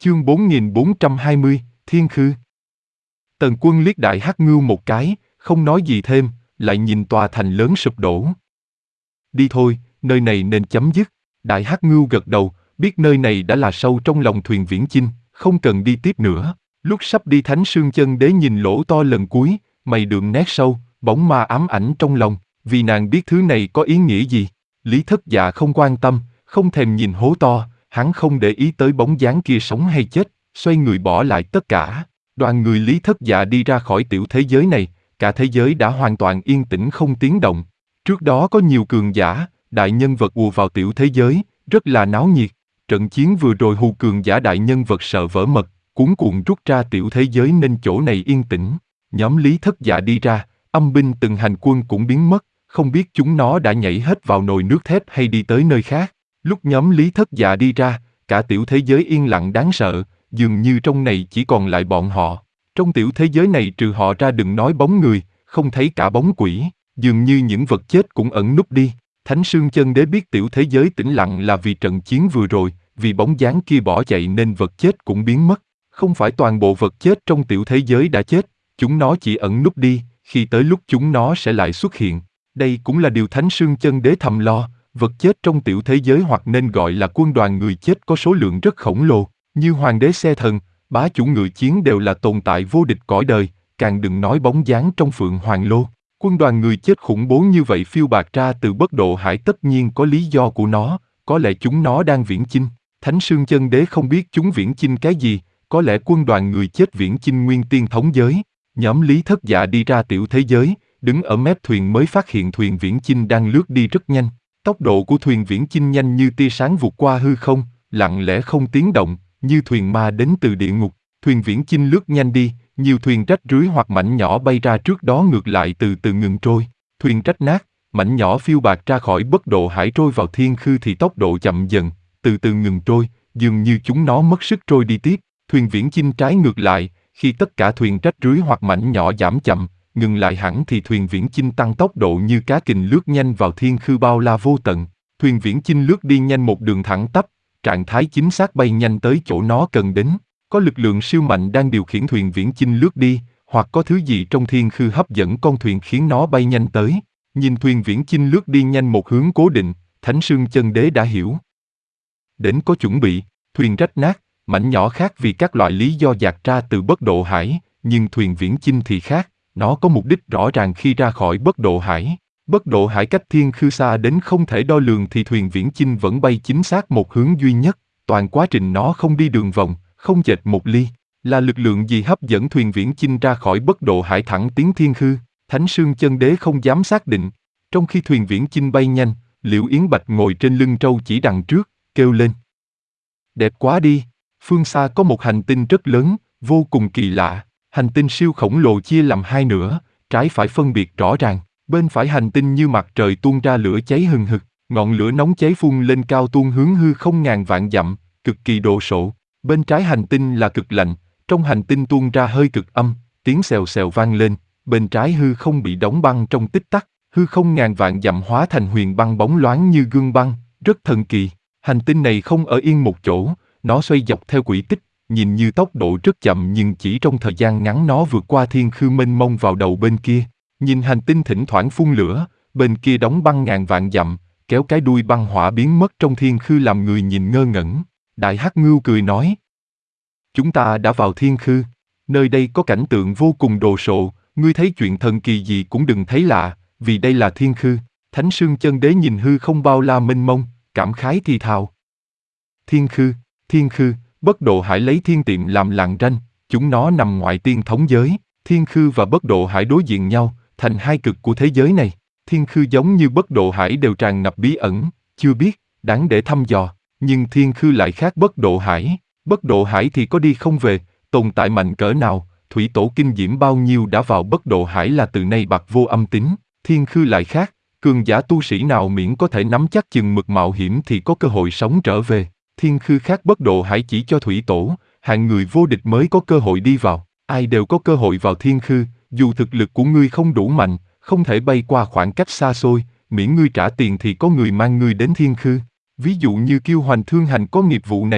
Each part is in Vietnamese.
Chương 4420, Thiên Khư. Tần Quân liếc Đại Hắc Ngưu một cái, không nói gì thêm, lại nhìn tòa thành lớn sụp đổ. Đi thôi, nơi này nên chấm dứt. Đại Hắc Ngưu gật đầu, biết nơi này đã là sâu trong lòng thuyền viễn chinh, không cần đi tiếp nữa. Lúc sắp đi Thánh Sương Chân Đế nhìn lỗ to lần cuối, mày đường nét sâu, bóng ma ám ảnh trong lòng, vì nàng biết thứ này có ý nghĩa gì. Lý Thất Dạ không quan tâm, không thèm nhìn hố to, hắn không để ý tới bóng dáng kia sống hay chết, xoay người bỏ lại tất cả. Đoàn người Lý Thất Dạ đi ra khỏi tiểu thế giới này, cả thế giới đã hoàn toàn yên tĩnh không tiếng động. Trước đó có nhiều cường giả, đại nhân vật ùa vào tiểu thế giới, rất là náo nhiệt. Trận chiến vừa rồi hù cường giả đại nhân vật sợ vỡ mật, cuống cuồng rút ra tiểu thế giới nên chỗ này yên tĩnh. Nhóm Lý Thất Dạ đi ra, âm binh từng hành quân cũng biến mất, không biết chúng nó đã nhảy hết vào nồi nước thép hay đi tới nơi khác. Lúc nhóm Lý Thất Dạ đi ra, cả tiểu thế giới yên lặng đáng sợ, dường như trong này chỉ còn lại bọn họ. Trong tiểu thế giới này trừ họ ra đừng nói bóng người, không thấy cả bóng quỷ, dường như những vật chết cũng ẩn núp đi. Thánh Sương Chân Đế biết tiểu thế giới tĩnh lặng là vì trận chiến vừa rồi, vì bóng dáng kia bỏ chạy nên vật chết cũng biến mất. Không phải toàn bộ vật chết trong tiểu thế giới đã chết, chúng nó chỉ ẩn núp đi, khi tới lúc chúng nó sẽ lại xuất hiện. Đây cũng là điều Thánh Sương Chân Đế thầm lo, vật chết trong tiểu thế giới hoặc nên gọi là quân đoàn người chết có số lượng rất khổng lồ, như Hoàng đế xe thần, bá chủ ngự chiến đều là tồn tại vô địch cõi đời, càng đừng nói bóng dáng trong Phượng Hoàng Lô. Quân đoàn người chết khủng bố như vậy phiêu bạt ra từ Bất Độ Hải tất nhiên có lý do của nó, có lẽ chúng nó đang viễn chinh. Thánh Sương Chân Đế không biết chúng viễn chinh cái gì, có lẽ quân đoàn người chết viễn chinh nguyên tiên thống giới. Nhóm Lý Thất Dạ đi ra tiểu thế giới, đứng ở mép thuyền mới phát hiện thuyền viễn chinh đang lướt đi rất nhanh. Tốc độ của thuyền viễn chinh nhanh như tia sáng vụt qua hư không, lặng lẽ không tiếng động, như thuyền ma đến từ địa ngục. Thuyền viễn chinh lướt nhanh đi, nhiều thuyền rách rưới hoặc mảnh nhỏ bay ra trước đó ngược lại từ từ ngừng trôi. Thuyền rách nát, mảnh nhỏ phiêu bạt ra khỏi Bất Độ Hải trôi vào thiên khư thì tốc độ chậm dần, từ từ ngừng trôi, dường như chúng nó mất sức trôi đi tiếp. Thuyền viễn chinh trái ngược lại, khi tất cả thuyền rách rưới hoặc mảnh nhỏ giảm chậm, ngừng lại hẳn thì thuyền viễn chinh tăng tốc độ như cá kình lướt nhanh vào thiên khư bao la vô tận. Thuyền viễn chinh lướt đi nhanh một đường thẳng tắp, trạng thái chính xác bay nhanh tới chỗ nó cần đến. Có lực lượng siêu mạnh đang điều khiển thuyền viễn chinh lướt đi, hoặc có thứ gì trong thiên khư hấp dẫn con thuyền khiến nó bay nhanh tới. Nhìn thuyền viễn chinh lướt đi nhanh một hướng cố định, Thánh Sương Chân Đế đã hiểu. Đến có chuẩn bị, thuyền rách nát, mảnh nhỏ khác vì các loại lý do dạt ra từ Bất Độ Hải, nhưng thuyền viễn chinh thì khác, nó có mục đích rõ ràng khi ra khỏi Bất Độ Hải. Bất Độ Hải cách thiên khư xa đến không thể đo lường thì thuyền viễn chinh vẫn bay chính xác một hướng duy nhất, toàn quá trình nó không đi đường vòng, không chệch một ly. Là lực lượng gì hấp dẫn thuyền viễn chinh ra khỏi Bất Độ Hải thẳng tiến thiên khư? Thánh Sương Chân Đế không dám xác định. Trong khi thuyền viễn chinh bay nhanh, Liễu Yến Bạch ngồi trên lưng trâu chỉ đằng trước, kêu lên. Đẹp quá đi! Phương xa có một hành tinh rất lớn, vô cùng kỳ lạ. Hành tinh siêu khổng lồ chia làm hai nửa, trái phải phân biệt rõ ràng. Bên phải hành tinh như mặt trời tuôn ra lửa cháy hừng hực, ngọn lửa nóng cháy phun lên cao tuôn hướng hư không ngàn vạn dặm, cực kỳ đồ sộ. Bên trái hành tinh là cực lạnh, trong hành tinh tuôn ra hơi cực âm, tiếng xèo xèo vang lên. Bên trái hư không bị đóng băng trong tích tắc, hư không ngàn vạn dặm hóa thành huyền băng bóng loáng như gương băng, rất thần kỳ. Hành tinh này không ở yên một chỗ, nó xoay dọc theo quỹ tích, nhìn như tốc độ rất chậm nhưng chỉ trong thời gian ngắn nó vượt qua thiên khư mênh mông vào đầu bên kia. Nhìn hành tinh thỉnh thoảng phun lửa, bên kia đóng băng ngàn vạn dặm, kéo cái đuôi băng hỏa biến mất trong thiên khư làm người nhìn ngơ ngẩn. Đại Hắc Ngưu cười nói. Chúng ta đã vào thiên khư, nơi đây có cảnh tượng vô cùng đồ sộ, ngươi thấy chuyện thần kỳ gì cũng đừng thấy lạ, vì đây là thiên khư. Thánh Sương Chân Đế nhìn hư không bao la mênh mông, cảm khái thì thào. Thiên khư, Bất Độ Hải lấy thiên tiệm làm làng ranh, chúng nó nằm ngoại tiên thống giới. Thiên khư và Bất Độ Hải đối diện nhau, thành hai cực của thế giới này. Thiên khư giống như Bất Độ Hải đều tràn ngập bí ẩn, chưa biết, đáng để thăm dò. Nhưng thiên khư lại khác Bất Độ Hải. Bất Độ Hải thì có đi không về, tồn tại mạnh cỡ nào, thủy tổ kinh diễm bao nhiêu đã vào Bất Độ Hải là từ nay bạc vô âm tính. Thiên khư lại khác, cường giả tu sĩ nào miễn có thể nắm chắc chừng mực mạo hiểm thì có cơ hội sống trở về. Thiên khư khác Bất Độ Hải chỉ cho thủy tổ, hạng người vô địch mới có cơ hội đi vào. Ai đều có cơ hội vào thiên khư, dù thực lực của ngươi không đủ mạnh, không thể bay qua khoảng cách xa xôi, miễn ngươi trả tiền thì có người mang ngươi đến thiên khư. Ví dụ như Kiêu Hoành Thương Hành có nghiệp vụ này,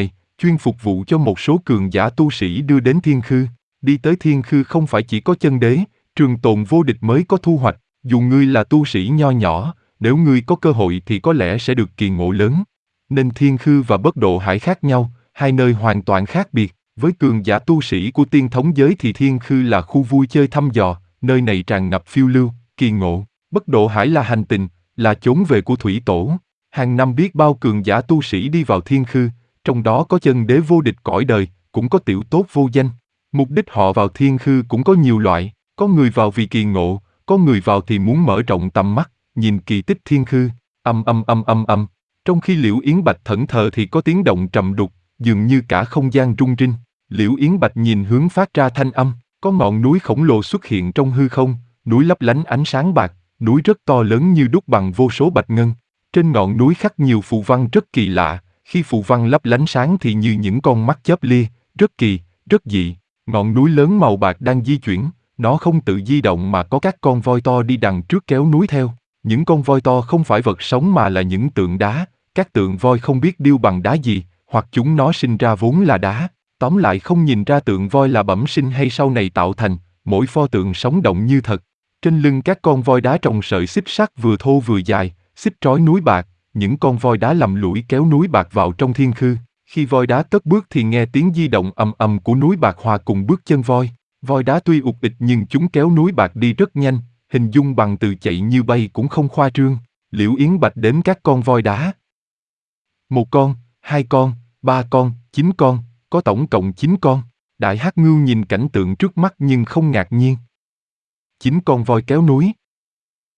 chuyên phục vụ cho một số cường giả tu sĩ đưa đến thiên khư. Đi tới thiên khư không phải chỉ có chân đế, trường tồn vô địch mới có thu hoạch, dù ngươi là tu sĩ nho nhỏ, nếu ngươi có cơ hội thì có lẽ sẽ được kỳ ngộ lớn. Nên thiên khư và bất độ hải khác nhau, hai nơi hoàn toàn khác biệt. Với cường giả tu sĩ của tiên thống giới thì thiên khư là khu vui chơi thăm dò, nơi này tràn ngập phiêu lưu, kỳ ngộ. Bất độ hải là hành tinh, là chốn về của thủy tổ. Hàng năm biết bao cường giả tu sĩ đi vào thiên khư, trong đó có chân đế vô địch cõi đời, cũng có tiểu tốt vô danh. Mục đích họ vào thiên khư cũng có nhiều loại, có người vào vì kỳ ngộ, có người vào thì muốn mở rộng tầm mắt, nhìn kỳ tích thiên khư. Trong khi Liễu Yến Bạch thẫn thờ thì có tiếng động trầm đục, dường như cả không gian rung rinh. Liễu Yến Bạch nhìn hướng phát ra thanh âm, có ngọn núi khổng lồ xuất hiện trong hư không, núi lấp lánh ánh sáng bạc, núi rất to lớn như đúc bằng vô số bạch ngân. Trên ngọn núi khắc nhiều phù văn rất kỳ lạ, khi phù văn lấp lánh sáng thì như những con mắt chớp lia, rất kỳ, rất dị. Ngọn núi lớn màu bạc đang di chuyển, nó không tự di động mà có các con voi to đi đằng trước kéo núi theo. Những con voi to không phải vật sống mà là những tượng đá, các tượng voi không biết điêu bằng đá gì, hoặc chúng nó sinh ra vốn là đá. Tóm lại không nhìn ra tượng voi là bẩm sinh hay sau này tạo thành, mỗi pho tượng sống động như thật. Trên lưng các con voi đá trồng sợi xích sắt vừa thô vừa dài, xích trói núi bạc, những con voi đá lầm lũi kéo núi bạc vào trong thiên khư. Khi voi đá cất bước thì nghe tiếng di động ầm ầm của núi bạc hòa cùng bước chân voi. Voi đá tuy ụt ịch nhưng chúng kéo núi bạc đi rất nhanh, hình dung bằng từ chạy như bay cũng không khoa trương. Liễu Yến Bạch đếm các con voi đá. 1 con, 2 con, 3 con, 9 con, có tổng cộng 9 con. Đại Hắc Ngưu nhìn cảnh tượng trước mắt nhưng không ngạc nhiên. 9 con voi kéo núi.